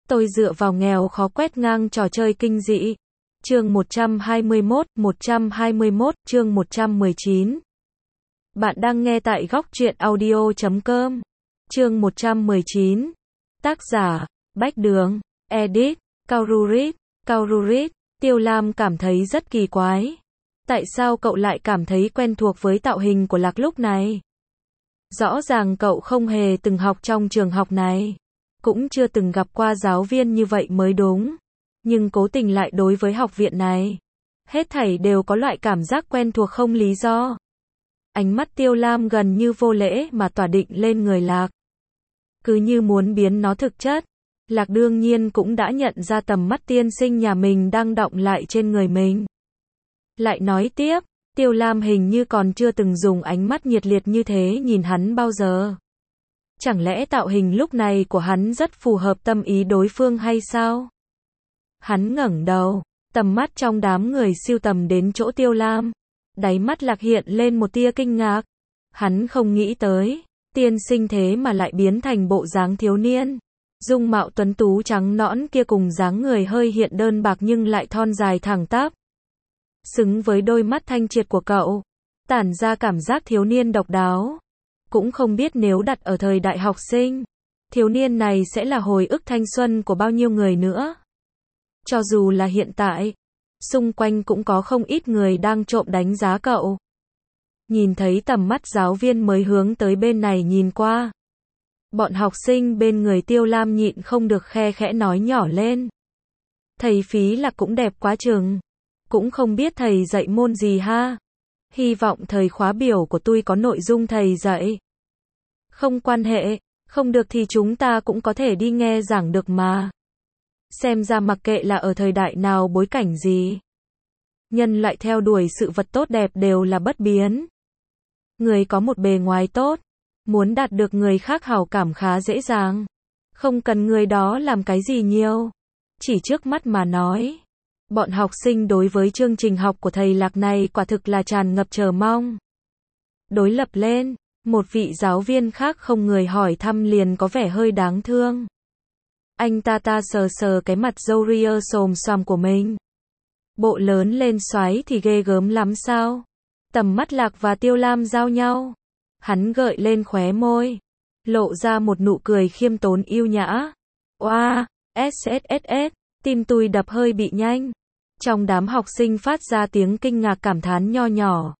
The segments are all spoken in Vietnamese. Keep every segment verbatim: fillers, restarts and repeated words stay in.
Tôi dựa vào nghèo khó quét ngang trò chơi kinh dị. Chương một trăm hai mươi mốt, một trăm hai mươi mốt, chương một trăm mười chín. Bạn đang nghe tại góc truyện audio chấm com. Chương một trăm mười chín. Tác giả, Bách Đường. Edit, Kaururit. Kaururit. Tiêu Lam cảm thấy rất kỳ quái. Tại sao cậu lại cảm thấy quen thuộc với tạo hình của Lạc lúc này? Rõ ràng cậu không hề từng học trong trường học này. Cũng chưa từng gặp qua giáo viên như vậy mới đúng. Nhưng cố tình lại đối với học viện này. Hết thảy đều có loại cảm giác quen thuộc không lý do. Ánh mắt Tiêu Lam gần như vô lễ mà tỏa định lên người Lạc. Cứ như muốn biến nó thực chất. Lạc đương nhiên cũng đã nhận ra tầm mắt tiên sinh nhà mình đang đọng lại trên người mình. Lại nói tiếp, Tiêu Lam hình như còn chưa từng dùng ánh mắt nhiệt liệt như thế nhìn hắn bao giờ. Chẳng lẽ tạo hình lúc này của hắn rất phù hợp tâm ý đối phương hay sao? Hắn ngẩng đầu, tầm mắt trong đám người siêu tầm đến chỗ Tiêu Lam. Đáy mắt Lạc hiện lên một tia kinh ngạc. Hắn không nghĩ tới, tiên sinh thế mà lại biến thành bộ dáng thiếu niên. Dung mạo tuấn tú trắng nõn kia cùng dáng người hơi hiện đơn bạc nhưng lại thon dài thẳng tắp. Xứng với đôi mắt thanh triệt của cậu, tản ra cảm giác thiếu niên độc đáo. Cũng không biết nếu đặt ở thời đại học sinh, thiếu niên này sẽ là hồi ức thanh xuân của bao nhiêu người nữa. Cho dù là hiện tại, xung quanh cũng có không ít người đang trộm đánh giá cậu. Nhìn thấy tầm mắt giáo viên mới hướng tới bên này nhìn qua. Bọn học sinh bên người Tiêu Lam nhịn không được khe khẽ nói nhỏ lên. Thầy Phí Lạc cũng đẹp quá chừng. Cũng không biết thầy dạy môn gì ha. Hy vọng thời khóa biểu của tôi có nội dung thầy dạy. Không quan hệ, không được thì chúng ta cũng có thể đi nghe giảng được mà. Xem ra mặc kệ là ở thời đại nào bối cảnh gì. Nhân loại theo đuổi sự vật tốt đẹp đều là bất biến. Người có một bề ngoài tốt, muốn đạt được người khác hảo cảm khá dễ dàng. Không cần người đó làm cái gì nhiều. Chỉ trước mắt mà nói. Bọn học sinh đối với chương trình học của thầy Lạc này quả thực là tràn ngập chờ mong. Đối lập lên, một vị giáo viên khác không người hỏi thăm liền có vẻ hơi đáng thương. Anh ta ta sờ sờ cái mặt râu ria xồm xoàm của mình. Bộ lớn lên xoáy thì ghê gớm lắm sao? Tầm mắt Lạc và Tiêu Lam giao nhau. Hắn gợi lên khóe môi. Lộ ra một nụ cười khiêm tốn yêu nhã. Oa, ét ét ét ét, tim tôi đập hơi bị nhanh. Trong đám học sinh phát ra tiếng kinh ngạc cảm thán nho nhỏ.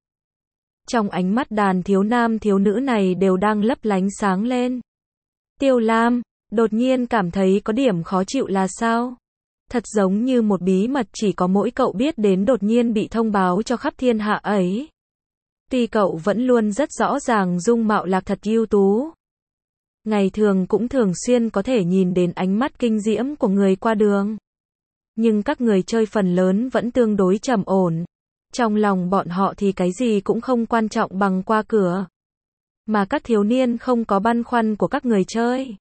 Trong ánh mắt đàn thiếu nam thiếu nữ này đều đang lấp lánh sáng lên. Tiêu Lam, đột nhiên cảm thấy có điểm khó chịu là sao? Thật giống như một bí mật chỉ có mỗi cậu biết đến đột nhiên bị thông báo cho khắp thiên hạ ấy. Tuy cậu vẫn luôn rất rõ ràng dung mạo Lạc thật ưu tú. Ngày thường cũng thường xuyên có thể nhìn đến ánh mắt kinh diễm của người qua đường. Nhưng các người chơi phần lớn vẫn tương đối trầm ổn. Trong lòng bọn họ thì cái gì cũng không quan trọng bằng qua cửa. Mà các thiếu niên không có băn khoăn của các người chơi.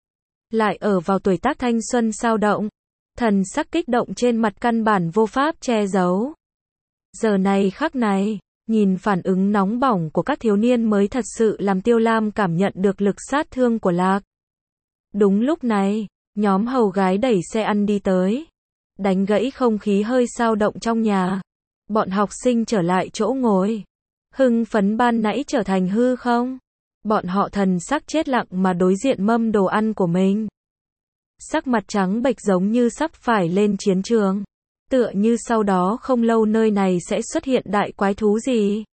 Lại ở vào tuổi tác thanh xuân sao động. Thần sắc kích động trên mặt căn bản vô pháp che giấu. Giờ này khắc này, nhìn phản ứng nóng bỏng của các thiếu niên mới thật sự làm Tiêu Lam cảm nhận được lực sát thương của Lạc. Đúng lúc này, nhóm hầu gái đẩy xe ăn đi tới. Đánh gãy không khí hơi sao động trong nhà. Bọn học sinh trở lại chỗ ngồi. Hưng phấn ban nãy trở thành hư không? Bọn họ thần sắc chết lặng mà đối diện mâm đồ ăn của mình. Sắc mặt trắng bệch giống như sắp phải lên chiến trường. Tựa như sau đó không lâu nơi này sẽ xuất hiện đại quái thú gì.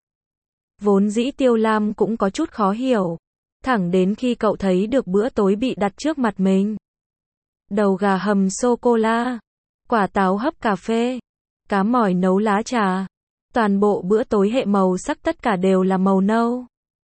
Vốn dĩ Tiêu Lam cũng có chút khó hiểu. Thẳng đến khi cậu thấy được bữa tối bị đặt trước mặt mình. Đầu gà hầm sô-cô-la. Quả táo hấp cà phê, cá mòi nấu lá trà. Toàn bộ bữa tối hệ màu sắc tất cả đều là màu nâu.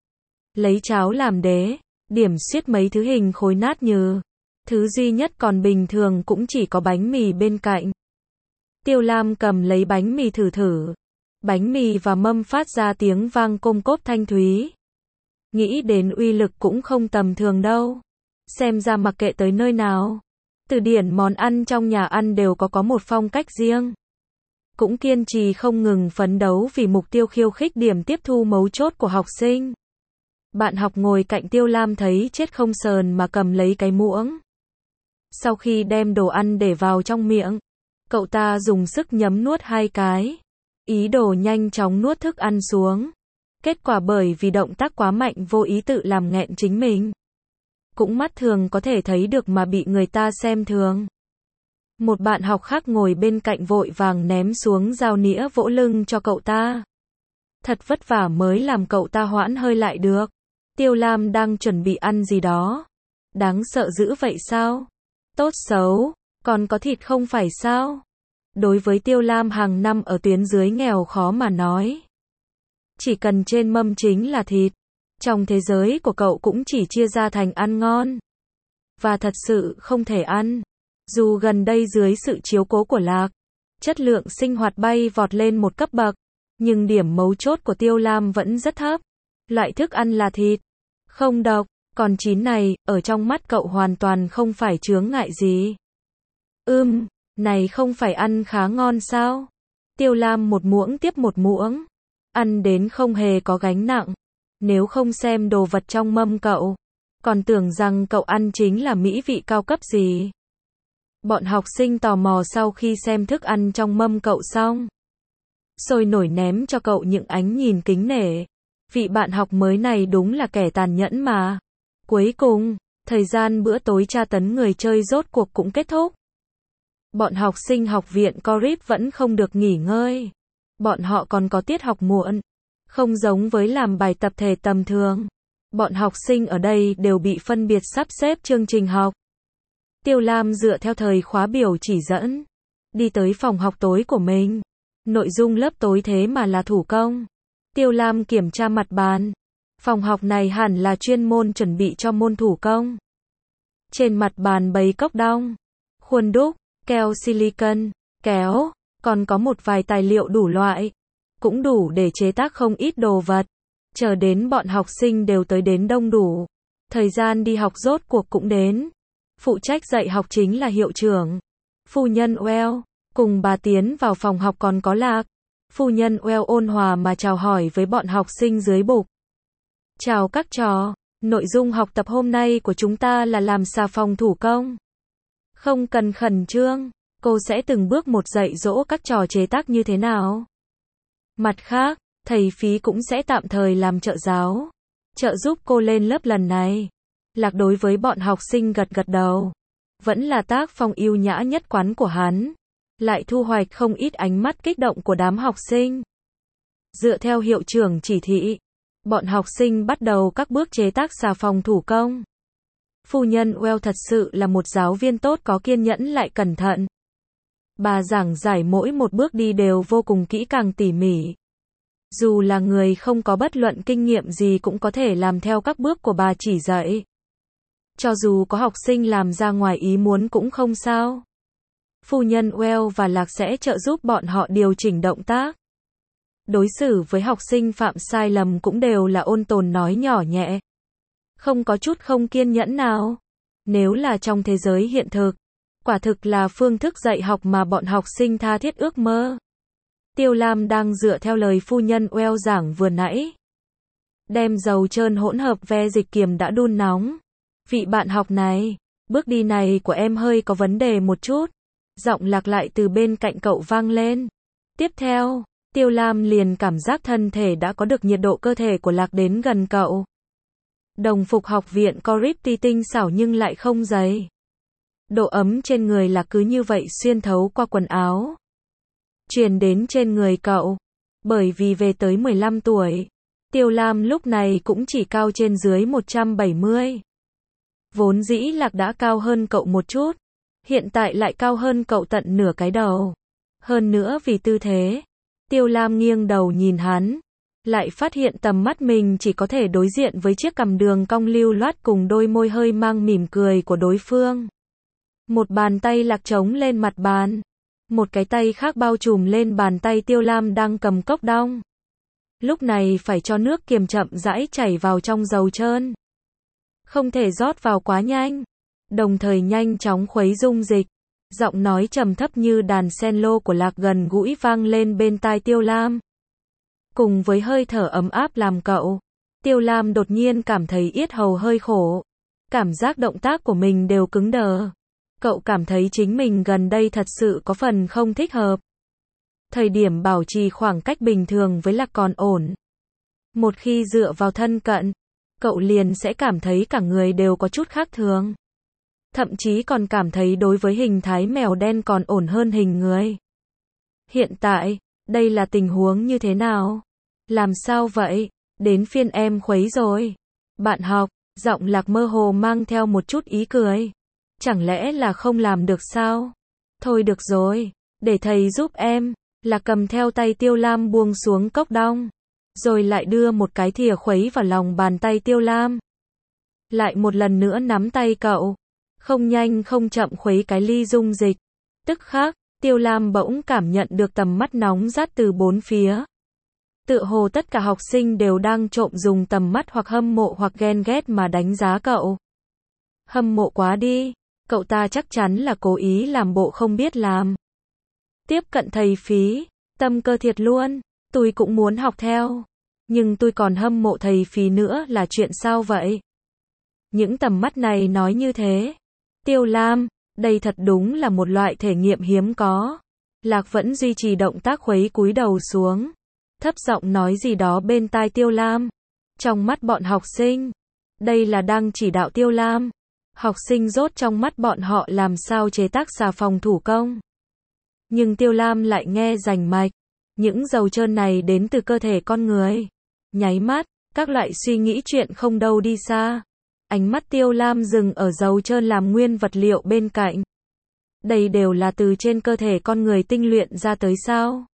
Lấy cháo làm đế, điểm xuyết mấy thứ hình khối nát nhừ. Thứ duy nhất còn bình thường cũng chỉ có bánh mì bên cạnh. Tiêu Lam cầm lấy bánh mì thử thử. Bánh mì và mâm phát ra tiếng vang côm cốp thanh thúy. Nghĩ đến uy lực cũng không tầm thường đâu. Xem ra mặc kệ tới nơi nào. Từ điển món ăn trong nhà ăn đều có có một phong cách riêng. Cũng kiên trì không ngừng phấn đấu vì mục tiêu khiêu khích điểm tiếp thu mấu chốt của học sinh. Bạn học ngồi cạnh Tiêu Lam thấy chết không sờn mà cầm lấy cái muỗng. Sau khi đem đồ ăn để vào trong miệng, cậu ta dùng sức nhấm nuốt hai cái, ý đồ nhanh chóng nuốt thức ăn xuống. Kết quả bởi vì động tác quá mạnh vô ý tự làm nghẹn chính mình. Cũng mắt thường có thể thấy được mà bị người ta xem thường. Một bạn học khác ngồi bên cạnh vội vàng ném xuống dao nĩa vỗ lưng cho cậu ta. Thật vất vả mới làm cậu ta hoãn hơi lại được. Tiêu Lam đang chuẩn bị ăn gì đó. Đáng sợ dữ vậy sao? Tốt xấu, còn có thịt không phải sao? Đối với Tiêu Lam hàng năm ở tuyến dưới nghèo khó mà nói. Chỉ cần trên mâm chính là thịt. Trong thế giới của cậu cũng chỉ chia ra thành ăn ngon. Và thật sự không thể ăn. Dù gần đây dưới sự chiếu cố của Lạc, chất lượng sinh hoạt bay vọt lên một cấp bậc. Nhưng điểm mấu chốt của Tiêu Lam vẫn rất thấp. Loại thức ăn là thịt. Không độc. Còn chín này, ở trong mắt cậu hoàn toàn không phải chướng ngại gì. Ưm, này không phải ăn khá ngon sao? Tiêu Lam một muỗng tiếp một muỗng. Ăn đến không hề có gánh nặng. Nếu không xem đồ vật trong mâm cậu, còn tưởng rằng cậu ăn chính là mỹ vị cao cấp gì. Bọn học sinh tò mò sau khi xem thức ăn trong mâm cậu xong, sôi nổi ném cho cậu những ánh nhìn kính nể. Vị bạn học mới này đúng là kẻ tàn nhẫn mà. Cuối cùng, thời gian bữa tối tra tấn người chơi rốt cuộc cũng kết thúc. Bọn học sinh học viện Corip vẫn không được nghỉ ngơi. Bọn họ còn có tiết học muộn. Không giống với làm bài tập thể tầm thường. Bọn học sinh ở đây đều bị phân biệt sắp xếp chương trình học. Tiêu Lam dựa theo thời khóa biểu chỉ dẫn, đi tới phòng học tối của mình. Nội dung lớp tối thế mà là thủ công. Tiêu Lam kiểm tra mặt bàn. Phòng học này hẳn là chuyên môn chuẩn bị cho môn thủ công. Trên mặt bàn bày cốc đong, khuôn đúc, keo silicon, kéo, còn có một vài tài liệu đủ loại. Cũng đủ để chế tác không ít đồ vật. Chờ đến bọn học sinh đều tới đến đông đủ. Thời gian đi học rốt cuộc cũng đến. Phụ trách dạy học chính là hiệu trưởng. Phu nhân Well, cùng bà tiến vào phòng học còn có Lạc. Phu nhân Well ôn hòa mà chào hỏi với bọn học sinh dưới bục. Chào các trò, nội dung học tập hôm nay của chúng ta là làm xà phòng thủ công. Không cần khẩn trương, cô sẽ từng bước một dạy dỗ các trò chế tác như thế nào. Mặt khác, thầy Phí cũng sẽ tạm thời làm trợ giáo, trợ giúp cô lên lớp lần này. Lạc đối với bọn học sinh gật gật đầu. Vẫn là tác phong yêu nhã nhất quán của hắn. Lại thu hoạch không ít ánh mắt kích động của đám học sinh. Dựa theo hiệu trưởng chỉ thị, bọn học sinh bắt đầu các bước chế tác xà phòng thủ công. Phu nhân Well thật sự là một giáo viên tốt, có kiên nhẫn lại cẩn thận. Bà giảng giải mỗi một bước đi đều vô cùng kỹ càng tỉ mỉ. Dù là người không có bất luận kinh nghiệm gì cũng có thể làm theo các bước của bà chỉ dạy. Cho dù có học sinh làm ra ngoài ý muốn cũng không sao. Phu nhân Well và Lạc sẽ trợ giúp bọn họ điều chỉnh động tác. Đối xử với học sinh phạm sai lầm cũng đều là ôn tồn nói nhỏ nhẹ. Không có chút không kiên nhẫn nào. Nếu là trong thế giới hiện thực, quả thực là phương thức dạy học mà bọn học sinh tha thiết ước mơ. Tiêu Lam đang dựa theo lời phu nhân Well giảng vừa nãy. Đem dầu trơn hỗn hợp ve dịch kiềm đã đun nóng. Vị bạn học này, bước đi này của em hơi có vấn đề một chút. Giọng Lạc lại từ bên cạnh cậu vang lên. Tiếp theo, Tiêu Lam liền cảm giác thân thể đã có được nhiệt độ cơ thể của Lạc đến gần cậu. Đồng phục học viện Corip tuy tinh xảo nhưng lại không dày. Độ ấm trên người Lạc cứ như vậy xuyên thấu qua quần áo, truyền đến trên người cậu. Bởi vì về tới mười lăm tuổi, Tiêu Lam lúc này cũng chỉ cao trên dưới một trăm bảy mươi. Vốn dĩ Lạc đã cao hơn cậu một chút, hiện tại lại cao hơn cậu tận nửa cái đầu. Hơn nữa vì tư thế, Tiêu Lam nghiêng đầu nhìn hắn, lại phát hiện tầm mắt mình chỉ có thể đối diện với chiếc cằm đường cong lưu loát cùng đôi môi hơi mang mỉm cười của đối phương. Một bàn tay Lạc trống lên mặt bàn, một cái tay khác bao trùm lên bàn tay Tiêu Lam đang cầm cốc đong. Lúc này phải cho nước kiềm chậm rãi chảy vào trong dầu trơn. Không thể rót vào quá nhanh, đồng thời nhanh chóng khuấy dung dịch. Giọng nói trầm thấp như đàn cello của Lạc gần gũi vang lên bên tai Tiêu Lam. Cùng với hơi thở ấm áp làm cậu, Tiêu Lam đột nhiên cảm thấy yết hầu hơi khổ. Cảm giác động tác của mình đều cứng đờ. Cậu cảm thấy chính mình gần đây thật sự có phần không thích hợp. Thời điểm bảo trì khoảng cách bình thường với Lạc còn ổn. Một khi dựa vào thân cận, cậu liền sẽ cảm thấy cả người đều có chút khác thường. Thậm chí còn cảm thấy đối với hình thái mèo đen còn ổn hơn hình người. Hiện tại, đây là tình huống như thế nào? Làm sao vậy? Đến phiên em khuấy rồi. Bạn học, giọng Lạc mơ hồ mang theo một chút ý cười. Chẳng lẽ là không làm được sao? Thôi được rồi, để thầy giúp em. Lạc cầm theo tay Tiêu Lam buông xuống cốc đong. Rồi lại đưa một cái thìa khuấy vào lòng bàn tay Tiêu Lam. Lại một lần nữa nắm tay cậu. Không nhanh không chậm khuấy cái ly dung dịch. Tức khắc, Tiêu Lam bỗng cảm nhận được tầm mắt nóng rát từ bốn phía. Tựa hồ tất cả học sinh đều đang trộm dùng tầm mắt hoặc hâm mộ hoặc ghen ghét mà đánh giá cậu. Hâm mộ quá đi, cậu ta chắc chắn là cố ý làm bộ không biết làm. Tiếp cận thầy phí, tâm cơ thiệt luôn, tôi cũng muốn học theo. Nhưng tôi còn hâm mộ thầy phí nữa là chuyện sao vậy? Những tầm mắt này nói như thế. Tiêu Lam, đây thật đúng là một loại thể nghiệm hiếm có. Lạc vẫn duy trì động tác khuấy cúi đầu xuống. Thấp giọng nói gì đó bên tai Tiêu Lam. Trong mắt bọn học sinh, đây là đang chỉ đạo Tiêu Lam. Học sinh rốt trong mắt bọn họ làm sao chế tác xà phòng thủ công. Nhưng Tiêu Lam lại nghe rành mạch. Những dầu trơn này đến từ cơ thể con người. Nháy mắt, các loại suy nghĩ chuyện không đâu đi xa. Ánh mắt Tiêu Lam dừng ở dầu trơn làm nguyên vật liệu bên cạnh. Đây đều là từ trên cơ thể con người tinh luyện ra tới sao?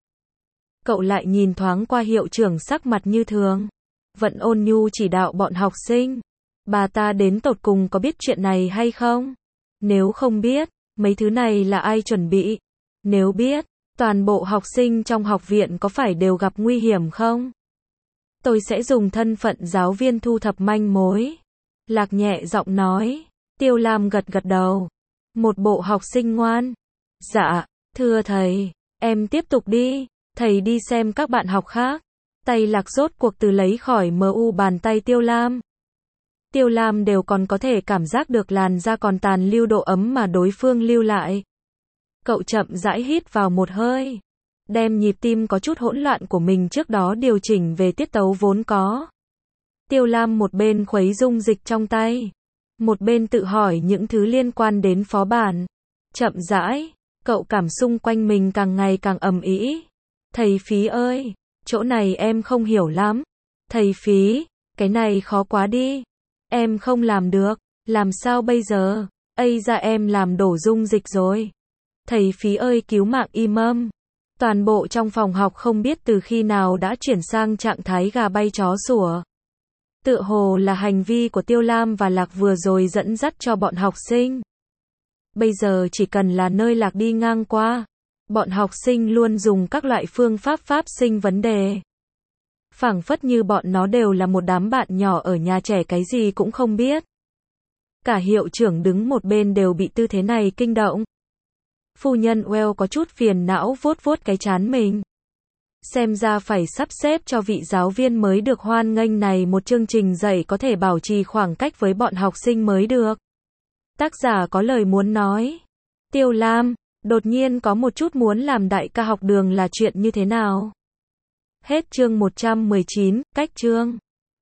Cậu lại nhìn thoáng qua hiệu trưởng sắc mặt như thường. Vẫn ôn nhu chỉ đạo bọn học sinh. Bà ta đến tột cùng có biết chuyện này hay không? Nếu không biết, mấy thứ này là ai chuẩn bị? Nếu biết, toàn bộ học sinh trong học viện có phải đều gặp nguy hiểm không? Tôi sẽ dùng thân phận giáo viên thu thập manh mối. Lạc nhẹ giọng nói. Tiêu Lam gật gật đầu. Một bộ học sinh ngoan. Dạ, thưa thầy, em tiếp tục đi. Thầy đi xem các bạn học khác. Tay Lạc rốt cuộc từ lấy khỏi mờ u bàn tay Tiêu Lam. Tiêu Lam đều còn có thể cảm giác được làn da còn tàn lưu độ ấm mà đối phương lưu lại. Cậu chậm rãi hít vào một hơi. Đem nhịp tim có chút hỗn loạn của mình trước đó điều chỉnh về tiết tấu vốn có. Tiêu Lam một bên khuấy dung dịch trong tay. Một bên tự hỏi những thứ liên quan đến phó bản. Chậm rãi, cậu cảm xung quanh mình càng ngày càng ầm ĩ. Thầy phí ơi, chỗ này em không hiểu lắm. Thầy phí, cái này khó quá đi. Em không làm được, làm sao bây giờ? Ây ra em làm đổ dung dịch rồi. Thầy phí ơi cứu mạng im âm. Toàn bộ trong phòng học không biết từ khi nào đã chuyển sang trạng thái gà bay chó sủa. Tựa hồ là hành vi của Tiêu Lam và Lạc vừa rồi dẫn dắt cho bọn học sinh. Bây giờ chỉ cần là nơi Lạc đi ngang qua, bọn học sinh luôn dùng các loại phương pháp pháp sinh vấn đề. Phảng phất như bọn nó đều là một đám bạn nhỏ ở nhà trẻ cái gì cũng không biết. Cả hiệu trưởng đứng một bên đều bị tư thế này kinh động. Phu nhân Well có chút phiền não vuốt vuốt cái trán mình. Xem ra phải sắp xếp cho vị giáo viên mới được hoan nghênh này một chương trình dạy có thể bảo trì khoảng cách với bọn học sinh mới được. Tác giả có lời muốn nói. Tiêu Lam, đột nhiên có một chút muốn làm đại ca học đường là chuyện như thế nào? Hết chương một trăm mười chín, cách chương.